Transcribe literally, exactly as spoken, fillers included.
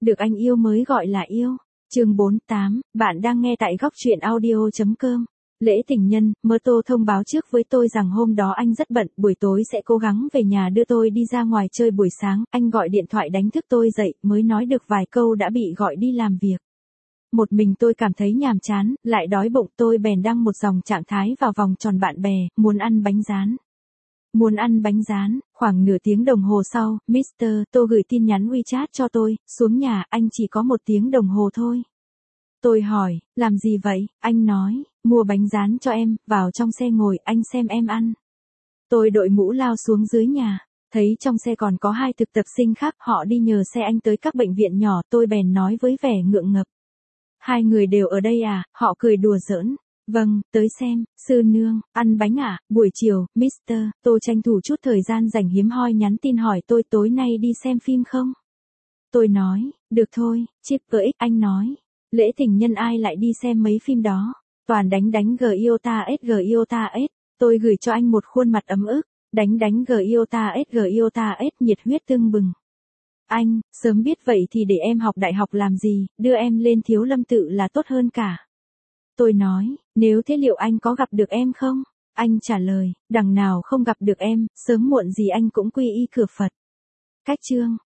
Được anh yêu mới gọi là yêu. Chương bốn mươi tám, bạn đang nghe tại góc truyện audio chấm com. Lễ tình nhân, Mơ Tô thông báo trước với tôi rằng hôm đó anh rất bận, buổi tối sẽ cố gắng về nhà đưa tôi đi ra ngoài chơi buổi sáng, anh gọi điện thoại đánh thức tôi dậy, mới nói được vài câu đã bị gọi đi làm việc. Một mình tôi cảm thấy nhàm chán, lại đói bụng, tôi bèn đăng một dòng trạng thái vào vòng tròn bạn bè, muốn ăn bánh rán. Muốn ăn bánh rán, khoảng nửa tiếng đồng hồ sau, mít tơ Tô gửi tin nhắn WeChat cho tôi, xuống nhà, anh chỉ có một tiếng đồng hồ thôi. Tôi hỏi, làm gì vậy? Anh nói, mua bánh rán cho em, vào trong xe ngồi, anh xem em ăn. Tôi đội mũ lao xuống dưới nhà, thấy trong xe còn có hai thực tập sinh khác, họ đi nhờ xe anh tới các bệnh viện nhỏ, tôi bèn nói với vẻ ngượng ngập. Hai người đều ở đây à? Họ cười đùa giỡn. Vâng, tới xem, sư nương, ăn bánh à? Buổi chiều, mít tơ Tô tranh thủ chút thời gian rảnh hiếm hoi nhắn tin hỏi tôi tối nay đi xem phim không? Tôi nói, được thôi, chiếc cỡ ích, anh nói. Lễ tình nhân ai lại đi xem mấy phim đó? Toàn đánh đánh G Iota S G Iota S. Tôi gửi cho anh một khuôn mặt ấm ức. Đánh đánh G Iota S G Iota S, nhiệt huyết tưng bừng. Anh, sớm biết vậy thì để em học đại học làm gì, đưa em lên Thiếu Lâm Tự là tốt hơn cả. Tôi nói, nếu thế liệu anh có gặp được em không? Anh trả lời, đằng nào không gặp được em, sớm muộn gì anh cũng quy y cửa Phật. Cách chương,